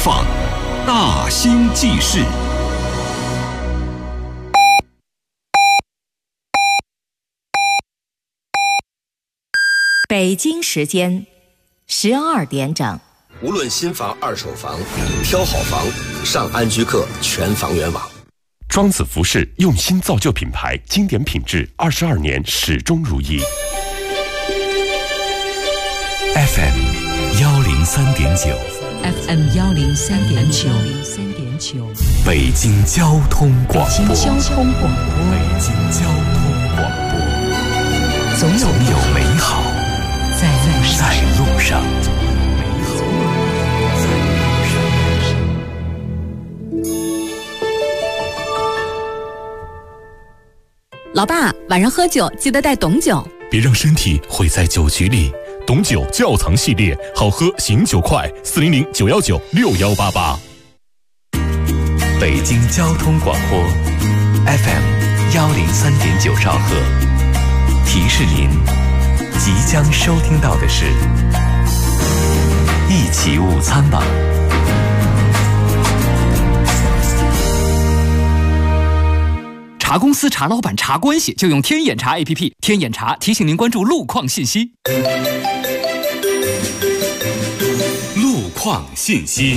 放，大兴纪事。 北京时间12点整。 无论新房、二手房，挑好房，上安居客全房源网。 庄子服饰用心造就品牌，经典品质，22年始终如一。 FM 103.9 FM 103.9 北京交通广播。 北京交通广播，总有美好在路上。 老爸，晚上喝酒记得带董酒， 别让身体毁在酒局里。董酒窖藏系列，好喝醒酒快，400-919-6188。北京交通广播 FM 103.9兆赫，提示您即将收听到的是一起午餐吧。 查公司、查老板、查关系，就用天眼查 APP。天眼查提醒您关注路况信息。 路况信息。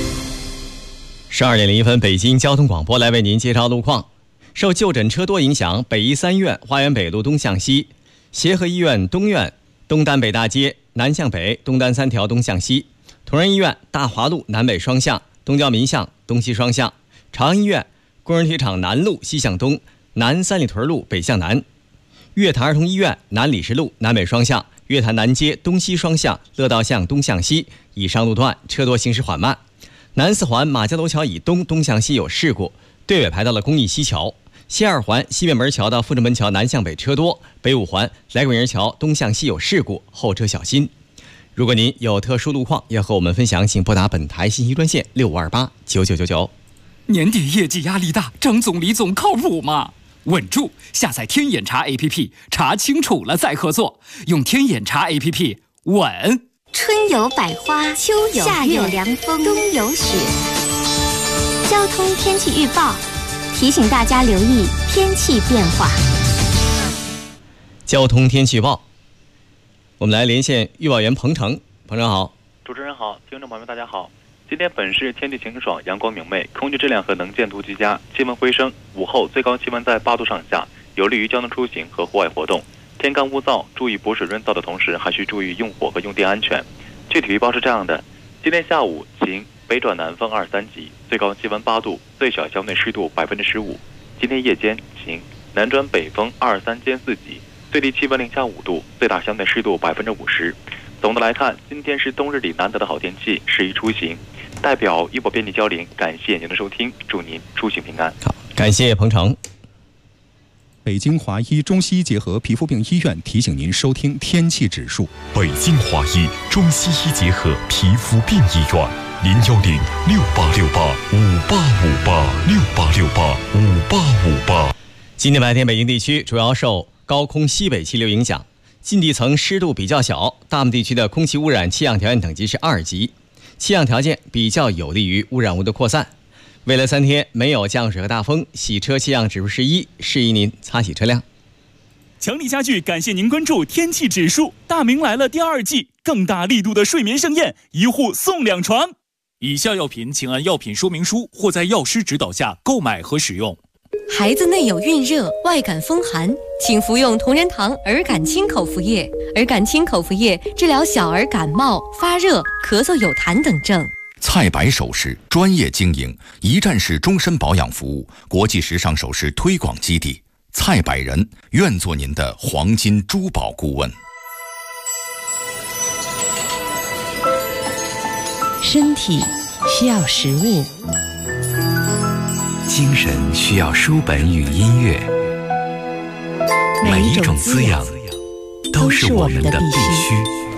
12点01分，北京交通广播来为您介绍路况。受就诊车多影响，北医三院花园北路东向西、协和医院东院东单北大街南向北东单3条东向西、同仁医院大华路南北双向东交民巷东西双向、朝阳医院工人体厂南路西向东南三里屯路北向南、乐坛儿童医院南礼士路南北双向乐坛南街东西双向乐道巷东向西以上路段车多行驶缓慢。南四环马家楼桥以东东向西有事故，队尾排到了公益西桥。西二环西便门桥到阜成门桥南向北车多，北五环来广营桥东向西有事故，后车小心。如果您有特殊路况要和我们分享，请拨打本台信息专线6528-9999。 年底业绩压力大，张总李总靠谱吗？稳住，下载天眼查 APP， 查清楚了再合作。用天眼查 APP， 稳。 春有百花，秋有夏有凉风，冬有雪。交通天气预报提醒大家留意天气变化。 交通天气预报，我们来连线预报员彭程。彭程好。 主持人好，听众朋友们大家好。今天本市天气晴爽，阳光明媚，空气质量和能见度极佳，气温回升，午后最高气温在8度上下，有利于交通出行和户外活动。天干物燥，注意补水润燥的同时，还需注意用火和用电安全。具体预报是这样的：今天下午晴，北转南风2-3级，最高气温8度，最小校内湿度15%。今天夜间晴，南转北风2-3兼4级，最低气温零下5度，最大校内湿度50%。总的来看，今天是冬日里难得的好天气，适宜出行。代表一博编辑交林，感谢您的收听，祝您出行平安。 好，感谢彭程。 北京华医中西医结合皮肤病医院提醒您收听天气指数。 北京华医中西医结合皮肤病医院，010-6868-5858，6868-5858。 今天白天北京地区主要受高空西北气流影响，近地层湿度比较小，大部分地区的空气污染气象条件等级是2级，气象条件比较有利于污染物的扩散。未来3天没有降水和大风，洗车气象指数是1，适宜您擦洗车辆。 强力家具感谢您关注天气指数。大明来了第2季，更大力度的睡眠盛宴，1户送2床。以下药品请按药品说明书或在药师指导下购买和使用。 孩子内有孕热、外感风寒，请服用同仁堂儿感清口服液。儿感清口服液治疗小儿感冒、发热、咳嗽、有痰等症。 蔡白首饰专业经营，一站式终身保养服务，国际时尚首饰推广基地。蔡百人愿做您的黄金珠宝顾问。 身体需要食物， 精神需要书本与音乐，每一种滋养都是我们的必须。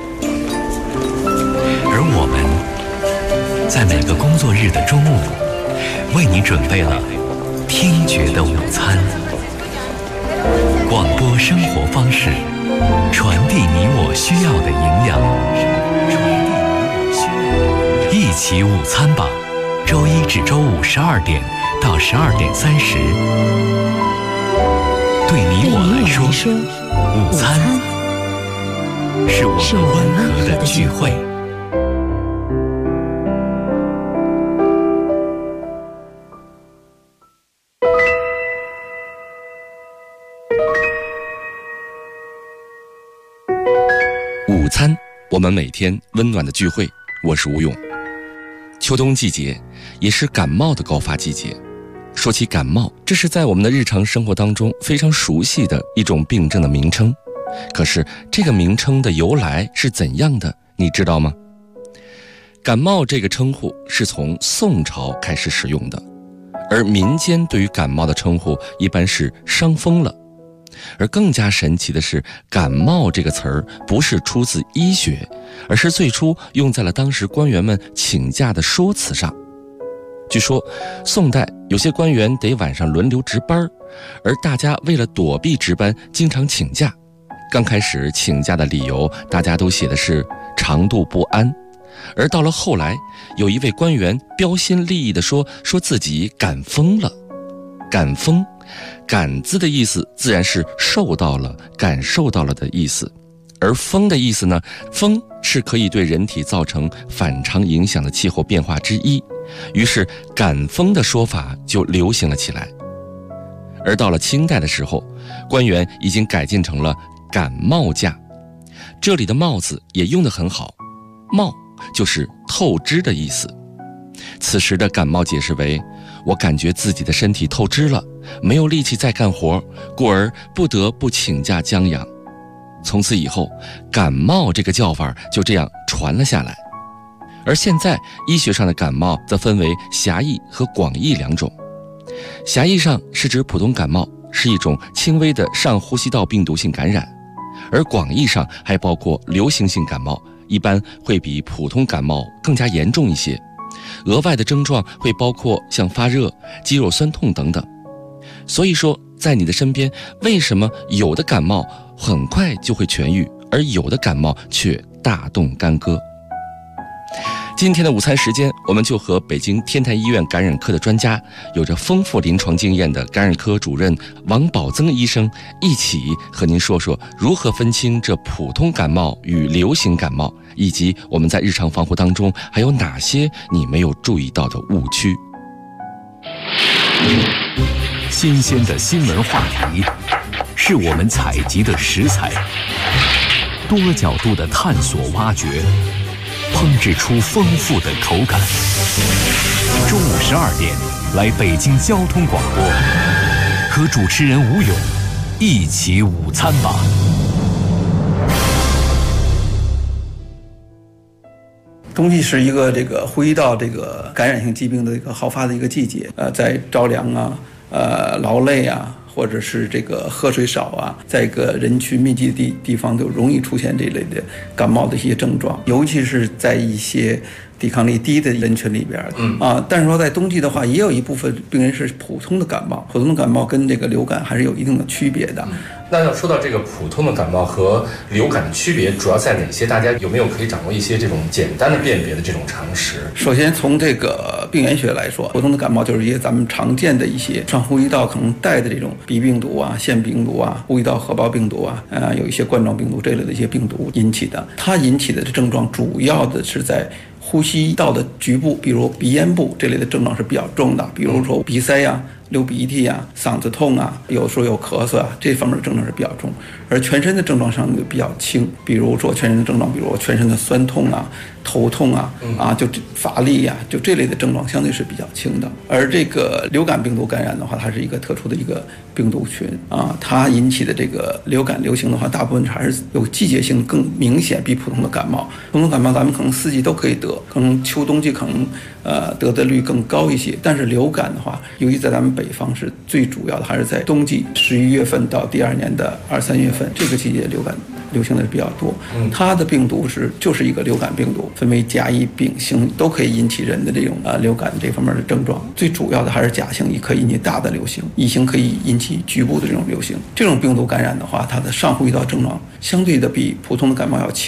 而我们在每个工作日的中午，为你准备了听觉的午餐。广播生活方式，传递你我需要的营养，一一起午餐吧，周一至周五12点到12点30。对你我来说，午餐是我们温和的聚会。 午餐，我们每天温暖的聚会。我是吴勇。秋冬季节也是感冒的高发季节。说起感冒，这是在我们的日常生活当中非常熟悉的一种病症的名称。可是这个名称的由来是怎样的，你知道吗？感冒这个称呼是从宋朝开始使用的，而民间对于感冒的称呼一般是伤风了。而更加神奇的是，感冒这个词儿不是出自医学，而是最初用在了当时官员们请假的说辞上。据说宋代有些官员得晚上轮流值班，而大家为了躲避值班经常请假。刚开始请假的理由大家都写的是长度不安，而到了后来，有一位官员标新立异地说自己感风了。感风，感字的意思自然是受到了、感受到了的意思，而风的意思呢，风是可以对人体造成反常影响的气候变化之一，于是感风的说法就流行了起来。而到了清代的时候，官员已经改进成了感冒假，这里的冒字也用得很好，冒就是透支的意思。此时的感冒解释为，我感觉自己的身体透支了，没有力气再干活，故而不得不请假将养。从此以后，感冒这个叫法就这样传了下来。而现在医学上的感冒则分为狭义和广义两种。狭义上是指普通感冒是一种轻微的上呼吸道病毒性感染，而广义上还包括流行性感冒，一般会比普通感冒更加严重一些。额外的症状会包括像发热、肌肉酸痛等等。所以说，在你的身边，为什么有的感冒很快就会痊愈，而有的感冒却大动干戈？今天的午餐时间，我们就和北京天坛医院感染科的专家，有着丰富临床经验的感染科主任王宝增医生一起和您说说如何分清这普通感冒与流行感冒，以及我们在日常防护当中还有哪些你没有注意到的误区。 新鲜的新闻话题是我们采集的食材，多角度的探索挖掘，烹制出丰富的口感。中午12点，来北京交通广播，和主持人吴勇一起午餐吧。 冬季是一个呼吸道感染性疾病的好发的一个季节，在着凉啊、劳累啊，或者是喝水少啊，在一个人群密集的地方都容易出现这类的感冒的一些症状，尤其是在一些抵抗力低的人群里边但是说在冬季的话，也有一部分病人是普通的感冒，普通的感冒跟流感还是有一定的区别的。 那要说到这个普通的感冒和流感的区别主要在哪些？大家有没有可以掌握一些这种简单的辨别的这种常识？ 首先从病原学来说，普通的感冒就是一些咱们常见的一些上呼吸道可能带的这种鼻病毒啊、腺病毒啊、呼吸道合胞病毒啊，有一些冠状病毒这类的一些病毒引起的。它引起的症状主要的是在呼吸道的局部，比如鼻咽部这类的症状是比较重的，比如说鼻塞啊、流鼻涕啊、嗓子痛啊，有时候有咳嗽啊，这方面的症状是比较重。而全身的症状上就比较轻，比如说全身的症状，比如全身的酸痛啊、头痛啊、就乏力啊，就这类的症状相对是比较轻的。而流感病毒感染的话，它是一个特殊的一个病毒群它引起的流感流行的话，大部分还是有季节性更明显，比普通的感冒。普通感冒咱们可能四季都可以得，可能秋冬季可能得的率更高一些。但是流感的话，尤其在咱们北方是最主要的，还是在冬季11月份到第二年的2、3月份这个季节流感流行的比较多。它的病毒就是一个流感病毒，分为甲、乙、丙型都可以引起人的这种流感这方面的症状。最主要的还是甲型可以引起大的流行，乙型可以引起局部的这种流行。这种病毒感染的话，它的上呼吸道症状相对的比普通的感冒要轻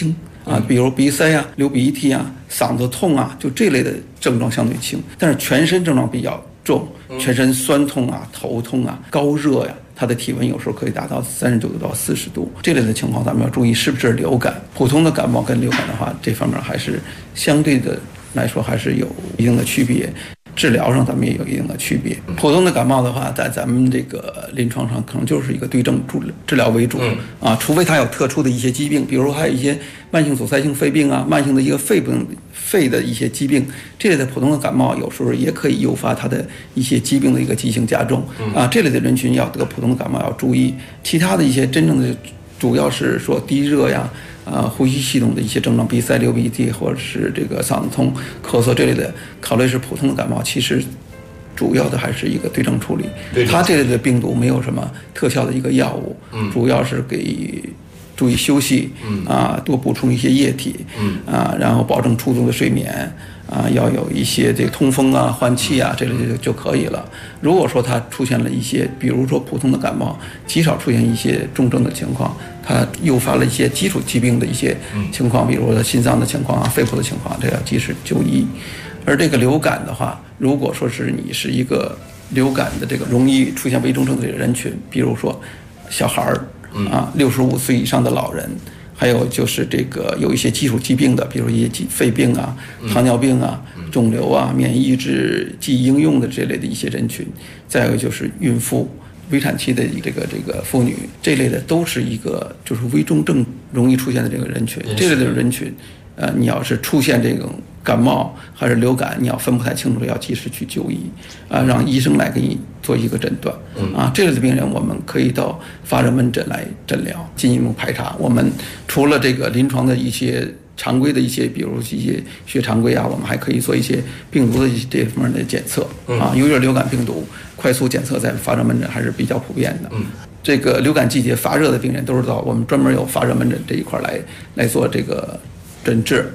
比如鼻塞啊、流鼻涕啊、嗓子痛啊，就这类的症状相对轻，但是全身症状比较重，全身酸痛啊、头痛啊、高热呀，它的体温有时候可以达到39度到40度，这类的情况咱们要注意是不是流感。普通的感冒跟流感的话，这方面还是相对的来说还是有一定的区别。治疗上咱们也有一定的区别。普通的感冒的话，在咱们这个临床上可能就是一个对症治疗为主除非它有特殊的一些疾病，比如还有一些慢性阻塞性肺病啊、慢性的一个肺的一些疾病，这类的普通的感冒有时候也可以诱发它的一些疾病的一个急性加重这类的人群要得普通的感冒要注意。其他的一些真正的主要是说低热呀。呼吸系统的一些症状，鼻塞、流鼻涕，或者是这个嗓子痛、咳嗽这类的，考虑是普通的感冒，其实主要的还是一个对症处理。它这类的病毒没有什么特效的一个药物，主要是给注意休息，多补充一些液体，然后保证充足的睡眠。要有一些这个通风啊、换气啊这类就可以了。如果说它出现了一些，比如说普通的感冒，极少出现一些重症的情况，它诱发了一些基础疾病的一些情况，比如说心脏的情况啊、肺部的情况，这要及时就医。而这个流感的话，如果说是你是一个流感的这个容易出现危重症的这个人群，比如说小孩儿65岁以上的老人。还有就是这个有一些基础疾病的，比如一些肺病啊、糖尿病啊、肿瘤啊、免疫抑制剂应用的这类的一些人群，再有就是孕妇、危产期的这个妇女，这类的都是一个就是危重症容易出现的这个人群。这类的人群，你要是出现这种感冒还是流感，你要分不太清楚，要及时去就医让医生来给你做一个诊断这类的病人我们可以到发热门诊来诊疗，进一步排查。我们除了这个临床的一些常规的一些，比如一些血常规啊，我们还可以做一些病毒的这方面的检测由于流感病毒快速检测在发热门诊还是比较普遍的这个流感季节发热的病人都是到我们专门有发热门诊这一块来做这个诊治。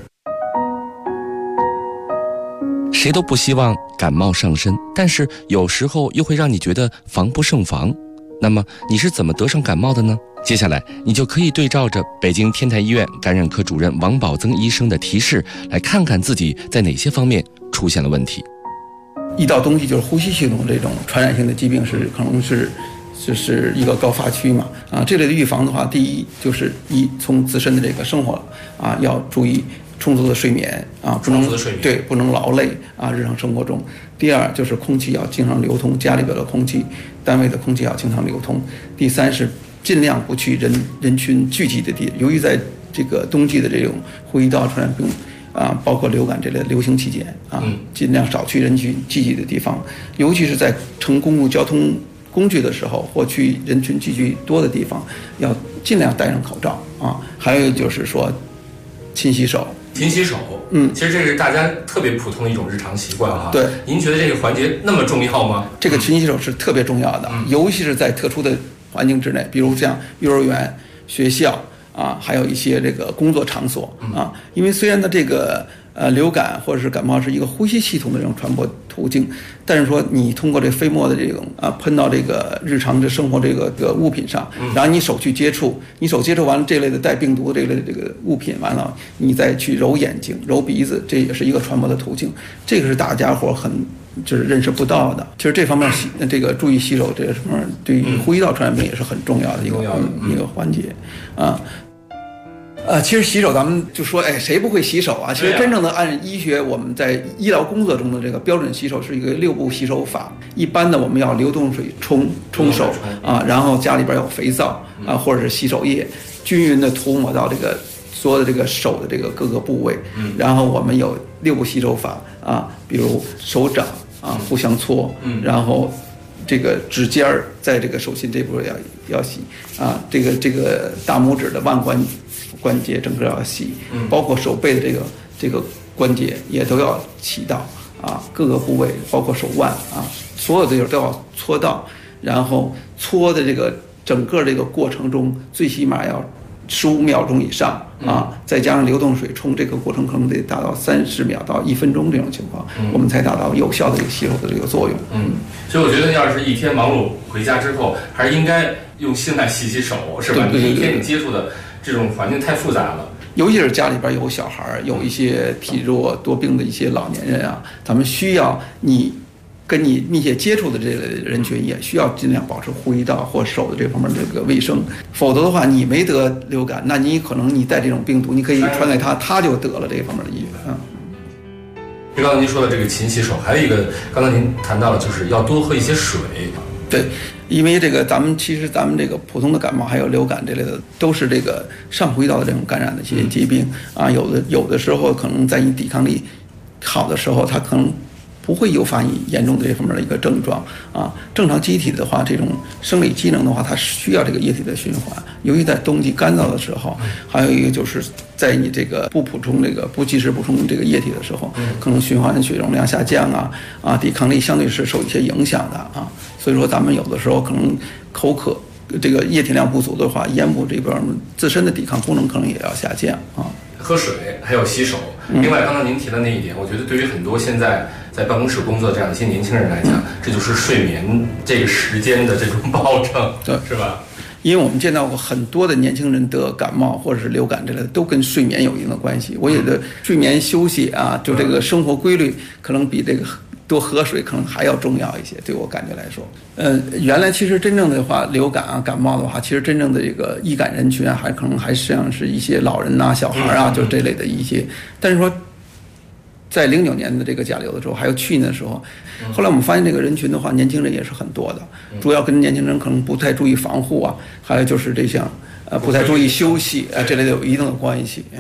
谁都不希望感冒上身，但是有时候又会让你觉得防不胜防。那么你是怎么得上感冒的呢？接下来你就可以对照着北京天泰医院感染科主任王宝增医生的提示，来看看自己在哪些方面出现了问题。 一到冬季就是呼吸系统这种传染性的疾病可能是就是一个高发区嘛这类的预防的话，第一就是从自身的这个生活要注意充足的睡眠不能劳累日常生活中。第二就是空气要经常流通，家里边的空气、单位的空气要经常流通。第三是尽量不去人群聚集的地，由于在这个冬季的这种呼吸道传染病包括流感这类流行期间尽量少去人群聚集的地方，尤其是在乘公共交通工具的时候或去人群聚集多的地方，要尽量戴上口罩还有就是说勤洗手。 勤洗手，其实这是大家特别普通的一种日常习惯对， 您觉得这个环节那么重要吗？ 这个勤洗手是特别重要的尤其是在特殊的环境之内，比如像幼儿园、学校还有一些这个工作场所因为虽然呢这个流感或者是感冒是一个呼吸系统的这种传播途径，但是说你通过这飞沫的这种喷到这个日常的生活这个物品上，然后你手去接触，你手接触完了这类的带病毒的这类的这个物品，完了你再去揉眼睛、揉鼻子，这也是一个传播的途径。这个是大家伙就是认识不到的。其实这方面这个注意洗手这个什么对于呼吸道传染病也是很重要的一个环节其实洗手咱们就说谁不会洗手其实真正的按医学我们在医疗工作中的这个标准洗手是一个6步洗手法。一般的我们要流动水冲手然后家里边有肥皂或者是洗手液，均匀的涂抹到这个所有的这个手的这个各个部位然后我们有6步洗手法比如手掌互相搓然后这个指尖在这个手心这部分要洗这个大拇指的腕关节整个要洗包括手背的这个关节也都要洗到各个部位包括手腕所有的都要搓到，然后搓的这个整个这个过程中最起码要15秒钟以上再加上流动水冲，这个过程可能得达到30秒到1分钟这种情况我们才达到有效的这个洗手的这个作用所以我觉得要是一天忙碌回家之后，还是应该用心来洗手，是吧？你一天你接触的这种环境太复杂了， 尤其是家里边有小孩，有一些体弱多病的一些老年人啊，咱们需要你跟你密切接触的这类人群，也需要尽量保持呼吸道或手的这方面的这个卫生，否则的话，你没得流感，那你可能你带这种病毒，你可以传给他，他就得了这方面的疫病啊。 刚才您说的这个勤洗手，还有一个刚才您谈到了，就是要多喝一些水。 对，因为这个其实咱们这个普通的感冒还有流感这类的，都是这个上呼吸道的这种感染的一些疾病啊。有的时候可能在你抵抗力好的时候，它可能不会诱发你严重的这方面的一个症状啊。正常机体的话，这种生理机能的话，它需要这个液体的循环。尤其在冬季干燥的时候，还有一个就是在你这个不及时补充这个液体的时候，可能循环血容量下降啊，抵抗力相对是受一些影响的啊。所以说咱们有的时候可能口渴，这个液体量不足的话，咽部这边自身的抵抗功能可能也要下降啊。 喝水还有洗手。另外，刚刚您提的那一点，我觉得对于很多现在在办公室工作这样一些年轻人来讲，这就是睡眠这个时间的这种保证，对，是吧？ 因为我们见到过很多的年轻人得感冒或者是流感之类的，都跟睡眠有一定的关系。我觉得睡眠休息啊，就这个生活规律，可能比这个多喝水可能还要重要一些，对我感觉来说。原来其实真正的话，流感啊、感冒的话，其实真正的这个易感人群啊，可能还实际上是一些老人啊、小孩啊，就这类的一些。但是说，在09年的这个甲流的时候，还有去年的时候，后来我们发现这个人群的话，年轻人也是很多的，主要跟年轻人可能不太注意防护啊，还有就是这项不太注意休息啊这类的有一定的关系啊。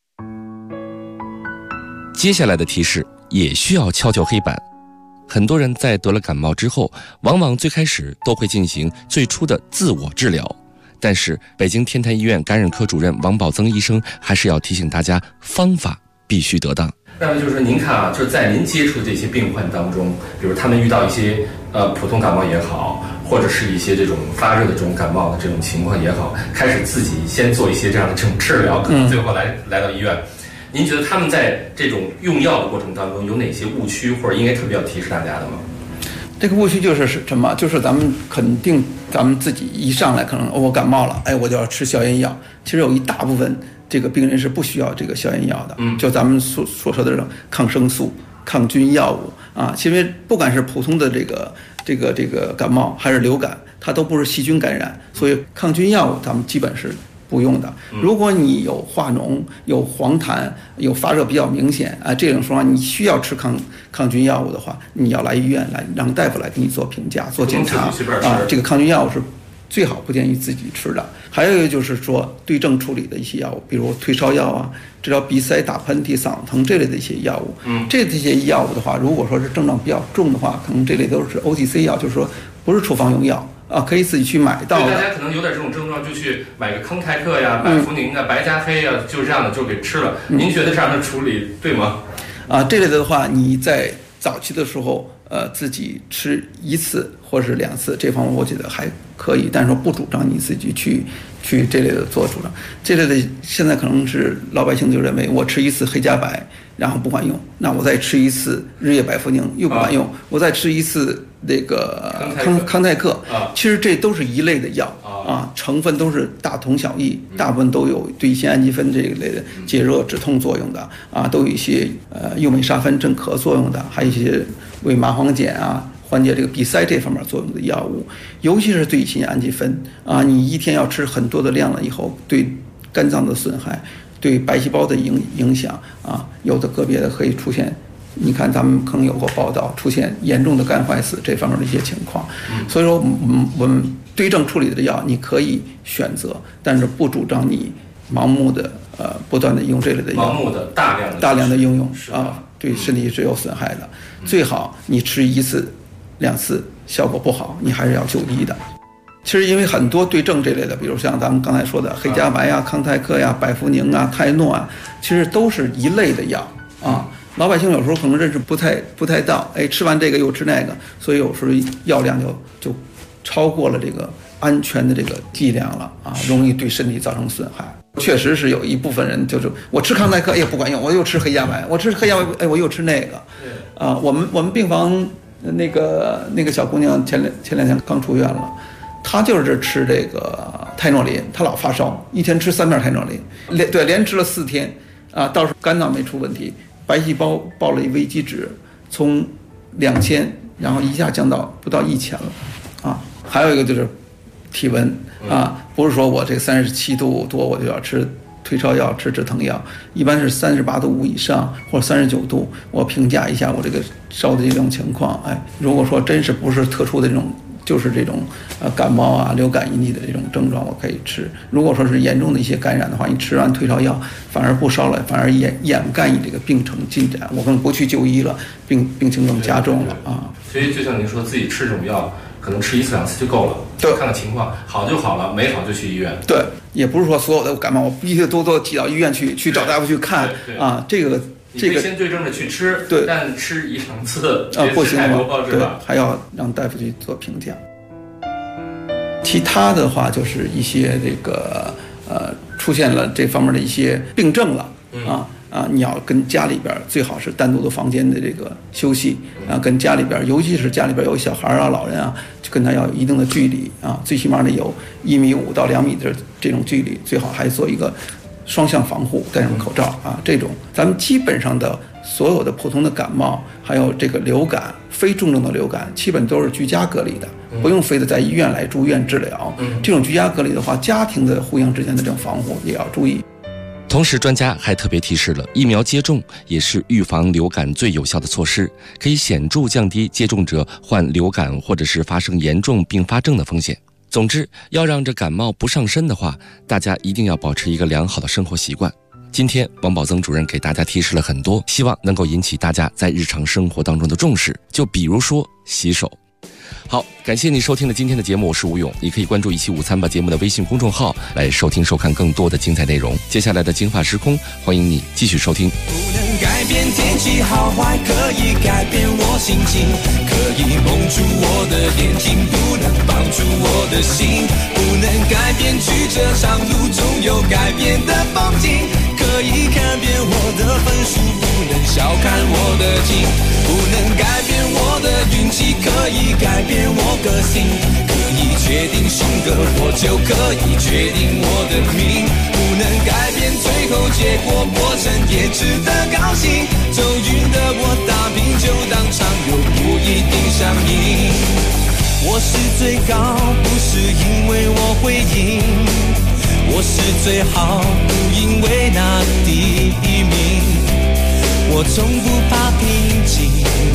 接下来的提示也需要敲敲黑板。很多人在得了感冒之后，往往最开始都会进行最初的自我治疗，但是北京天坛医院感染科主任王宝增医生还是要提醒大家，方法必须得当。 那么就是您看啊，就是在您接触的这些病患当中，比如他们遇到一些普通感冒也好，或者是一些这种发热的这种感冒的这种情况也好，开始自己先做一些这样的这种治疗，可能最后来到医院。您觉得他们在这种用药的过程当中有哪些误区，或者应该特别要提示大家的吗？ 这个误区就是什么？就是咱们肯定咱们自己一上来可能我感冒了，我就要吃消炎药。其实有一大部分这个病人是不需要这个消炎药的，就咱们所说的这种抗生素、抗菌药物啊。因为不管是普通的这个感冒还是流感，它都不是细菌感染，所以抗菌药物咱们基本是不用的。如果你有化脓、有黄痰、有发热比较明显啊，这种情况你需要吃抗菌药物的话，你要来医院来让大夫来给你做评价、做检查啊。这个抗菌药物是最好不建议自己吃的。还有一个就是说对症处理的一些药物，比如退烧药啊、治疗鼻塞、打喷嚏、嗓子疼这类的一些药物。这些药物的话，如果说是症状比较重的话，可能这类都是 OTC 药，就是说不是处方用药。可以自己去买到的。 对，大家可能有点这种症状，就去买个康泰克呀、百服宁啊、白加黑啊，就这样的就给吃了。您觉得这样的处理对吗？ 这类的话，你在早期的时候，自己吃1次或是2次，这方面我觉得还可以，但是说不主张你自己去这类的做主张。这类的现在可能是老百姓就认为我吃1次黑加白，然后不管用，那我再吃1次日夜百服宁又不管用，我再吃1次那个康泰克，其实这都是一类的药啊，成分都是大同小异，大部分都有对乙酰氨基酚这一类的解热止痛作用的啊，都有一些右美沙芬镇咳作用的，还有一些为麻黄碱啊缓解这个鼻塞这方面作用的药物，尤其是对乙酰氨基酚啊，你一天要吃很多的量了以后，对肝脏的损害，对白细胞的影响啊，有的个别的可以出现。你看，咱们可能有过报道，出现严重的肝坏死这方面的一些情况。所以说，我们对症处理的药你可以选择，但是不主张你盲目的不断的用这类的药， 盲目的大量的应用啊，对身体是有损害的。最好你吃1次、2次效果不好，你还是要就医的。其实因为很多对症这类的，比如像咱们刚才说的黑加白啊、康泰克呀、百服宁啊、泰诺啊，其实都是一类的药啊。老百姓有时候可能认识不太到，吃完这个又吃那个，所以有时候药量就超过了这个安全的这个剂量了啊，容易对身体造成损害。确实是有一部分人就是我吃康泰克不管用，我又吃黑加白，我吃黑加白我又吃那个，啊，我们病房那个小姑娘前两天刚出院了，她就是吃这个泰诺林，他老发烧，一天吃3片泰诺林，连吃了4天啊，倒是肝脏没出问题，白细胞报了一危机值，从2000，然后一下降到不到1000了啊。还有一个就是体温啊，不是说我这个37度多我就要吃退烧药、吃止疼药，一般是38度5以上或者39度，我评价一下我这个烧的这种情况。哎，如果说真是不是特殊的这种，就是这种感冒啊、流感引起的这种症状，我可以吃。如果说是严重的一些感染的话，你吃完退烧药反而不烧了，反而掩盖你这个病程进展，我可能不去就医了，病情更加重了啊。 所以就像您说，自己吃这种药，可能吃1次2次就够了，对，看看情况，好就好了，没好就去医院。 对，也不是说所有的感冒我必须都挤到医院去找大夫去看啊，这个。 你可以先对症的去吃， 对， 但吃1、2次不行了，是吧？ 还要让大夫去做评价。其他的话就是一些这个出现了这方面的一些病症了你要跟家里边最好是单独的房间的这个休息啊，跟家里边，尤其是家里边有小孩啊、老人啊，就跟他要有一定的距离啊，最起码得有1.5米到2米的这种距离，最好还做一个双向防护，戴上口罩啊，这种咱们基本上的所有的普通的感冒，还有这个流感、非重症的流感，基本都是居家隔离的，不用非得在医院来住院治疗。这种居家隔离的话，家庭的互相之间的这种防护也要注意。 同时，专家还特别提示了，疫苗接种也是预防流感最有效的措施，可以显著降低接种者患流感或者是发生严重并发症的风险。总之，要让这感冒不上身的话，大家一定要保持一个良好的生活习惯。今天王宝增主任给大家提示了很多，希望能够引起大家在日常生活当中的重视，就比如说洗手。好，感谢你收听了今天的节目，我是吴勇。你可以关注一期午餐吧节目的微信公众号来收听收看更多的精彩内容。接下来的金发时空，欢迎你继续收听。 不能改变天气好坏，可以改变我心情，可以蒙住我的眼睛，不能绑住我的心，不能改变曲折长路中有改变的风景，可以看遍我的分数，不能小看我的劲，不能改变我的运气，可以改变我个性，可以决定性格，我就可以决定我的命，不能改变最后结果，过程也值得高兴，走运的我打拼就当场又不一定上瘾，我是最高不是因为我会赢，我是最好不因为拿第1名，我从不怕瓶颈，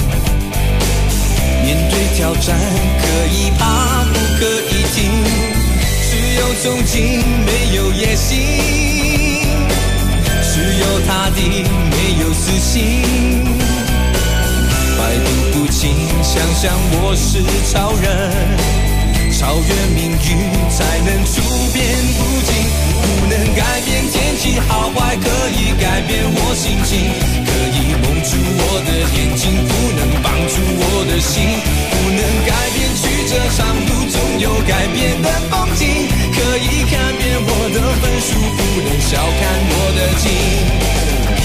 面对挑战可以怕不可以停，只有憧憬没有野心，只有踏地没有私心，百毒不侵，想想我是超人，超越命运才能处变不惊，不能改变天气好坏，可以改变我心情，可以蒙住我的眼睛，不能绑住我的心，不能改变曲折长路中有改变的风景，可以看遍我的分数，不能小看我的劲。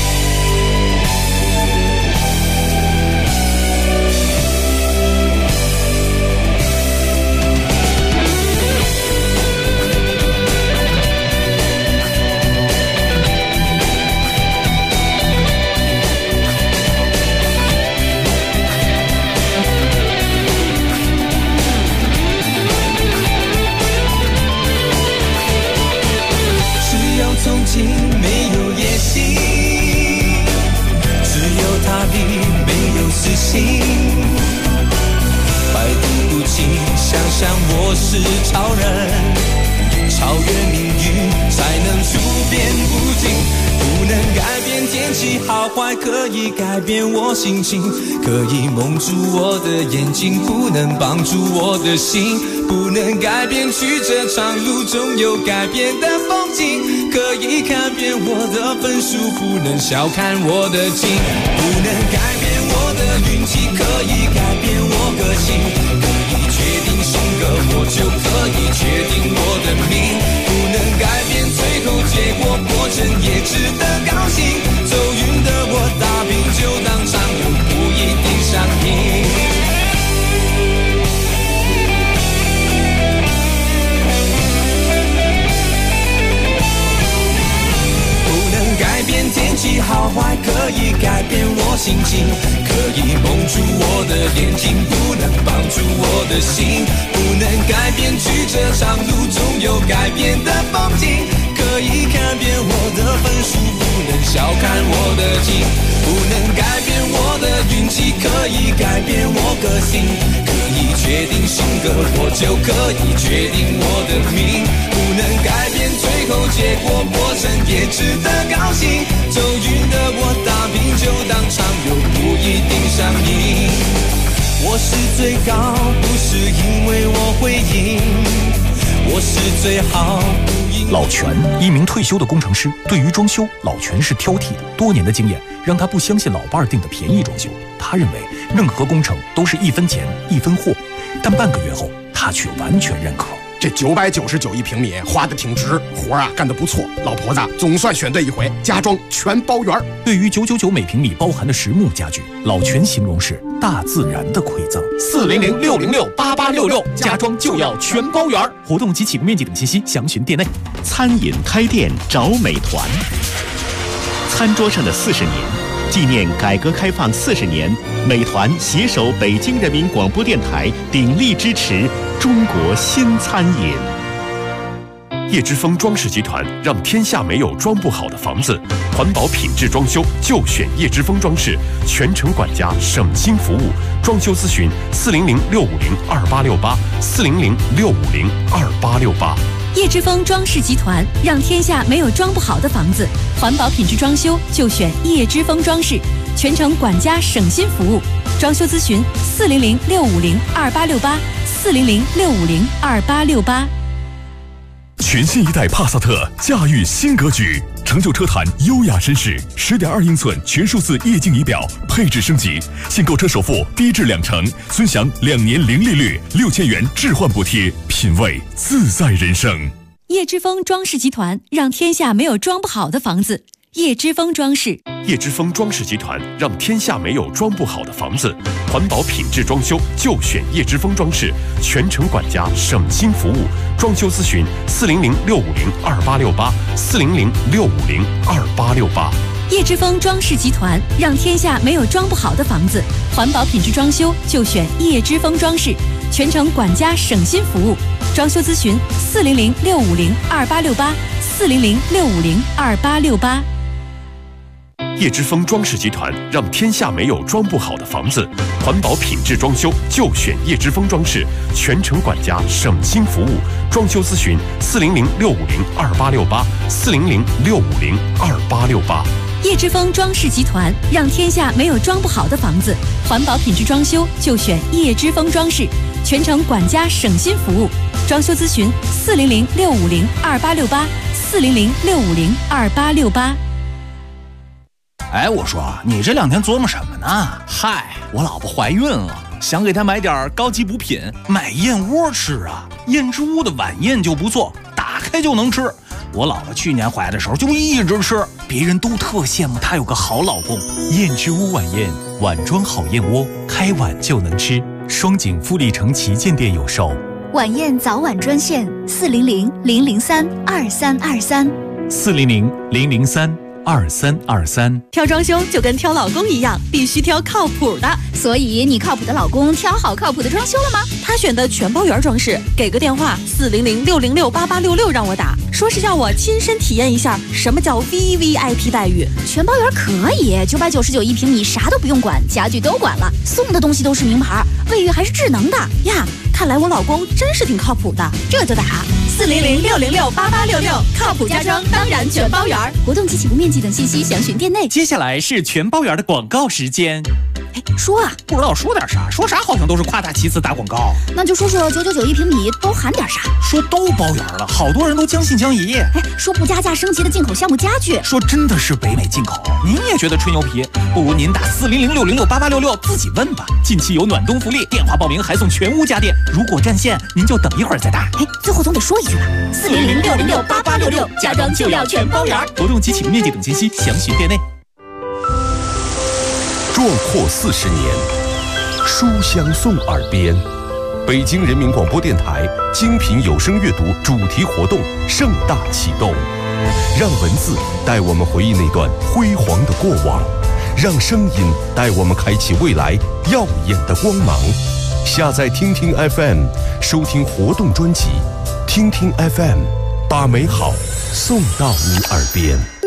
憧憬没有野心，只有踏地没有私心，百毒不侵，想想我是超人，超越命运才能处变不惊，不能改变天气好坏，可以改变我心情，可以蒙住我的眼睛，不能绑住我的心，不能改变曲折长路中有改变的风景，可以看遍我的分数，不能小看我的劲，不能改变我的运气，可以改变我个性，可以决定性格，我就可以决定我的命，不能改变最后结果，过程也值得高兴，走运的我打拼就当场又不一定上瘾。 的心，不能改变曲折长路中有改变的风景，可以看遍我的分数，不能小看我的劲，不能改变我的运气，可以改变我个性，可以决定性格，我就可以决定我的命，不能改变最后结果，过程也值得高兴，走运的我打拼就当场又不一定上瘾，我是最高不是因为我会赢，我是最好。 老全，一名退休的工程师，对于装修，老全是挑剔的。多年的经验让他不相信老伴儿订的便宜装修，他认为任何工程都是1分钱1分货。但半个月后，他却完全认可。 这999一平米花的挺值，活啊干得不错，老婆子总算选对一回，家装全包圆。 对于999每平米包含的实木家具，老全形容是大自然的馈赠。 400-606-8866，家装就要全包圆。 活动及启动面积等信息详询店内。 餐饮开店找美团，餐桌上的40年，纪念改革开放40年，美团携手北京人民广播电台鼎力支持中国新餐饮。 叶之峰装饰集团让天下没有装不好的房子，环保品质装修就选叶之峰装饰，全程管家，省心服务。装修咨询400-650-2868，400-650-2868。 叶之峰装饰集团让天下没有装不好的房子，环保品质装修就选叶之峰装饰，全程管家，省心服务。装修咨询400-650-2868，400-650-2868。 全新一代帕萨特驾驭新格局，成就车坛优雅绅士，10.2英寸全数字液晶仪表，配置升级，现购车首付低至20%，尊享2年零利率，6000元置换补贴，品味自在人生。 叶之峰装饰集团让天下没有装不好的房子，叶之峰装饰。 叶之峰装饰集团让天下没有装不好的房子，环保品质装修就选叶之峰装饰，全程管家，省心服务。装修咨询400-650-2868，400-650-2868。 叶之峰装饰集团让天下没有装不好的房子，环保品质装修就选叶之峰装饰，全程管家，省心服务。装修咨询400-650-2868，400-650-2868。 叶之峰装饰集团让天下没有装不好的房子，环保品质装修就选叶之峰装饰，全程管家，省心服务。装修咨询400-650-2868，400-650-2868。 叶之峰装饰集团让天下没有装不好的房子，环保品质装修就选叶之峰装饰，全程管家，省心服务。装修咨询400-650-2868，400-650-2868。 哎，我说你这2天琢磨什么呢？嗨，我老婆怀孕了，想给她买点高级补品，买燕窝吃啊。燕之屋的晚宴就不错，打开就能吃。我老婆去年怀的时候就一直吃，别人都特羡慕她有个好老公。 燕之屋晚宴，碗装好燕窝，开碗就能吃。双井富力城旗舰店有售。 晚宴早晚专线 400-003-2323，400-003-2323。 挑装修就跟挑老公一样，必须挑靠谱的。 所以你靠谱的老公挑好靠谱的装修了吗？ 他选的全包圆装饰，给个电话400-606-8866让我打，说是要我亲身体验一下什么叫 VVIP 待遇。 全包圆可以，999一平米，啥都不用管，家具都管了，送的东西都是名牌，卫浴还是智能的呀。看来我老公真是挺靠谱的， 这就打 400-606-8866，靠谱家装当然全包圆。 活动及起步面积等信息详询店内。 接下来是全包圆的广告时间。 哎，说啊， 不知道说点啥，说啥好像都是夸大其词打广告。 那就说说999一平米都含点啥？ 说都包圆了，好多人都将信将疑。 哎，说不加价升级的进口项目家具， 说真的是北美进口。您也觉得吹牛皮？不如您打400-606-8866自己问吧。近期有暖冬福利，电话报名还送全屋家电。如果占线，您就等一会儿再打。 哎，最后总得说一句吧，400-606-8866，家装就要全包圆。 活动及起步面积等信息详询店内。 壮阔40年，书香送耳边。北京人民广播电台精品有声阅读主题活动盛大启动，让文字带我们回忆那段辉煌的过往，让声音带我们开启未来耀眼的光芒。 下载听听 FM， 收听活动专辑。听听 FM， 把美好送到你耳边。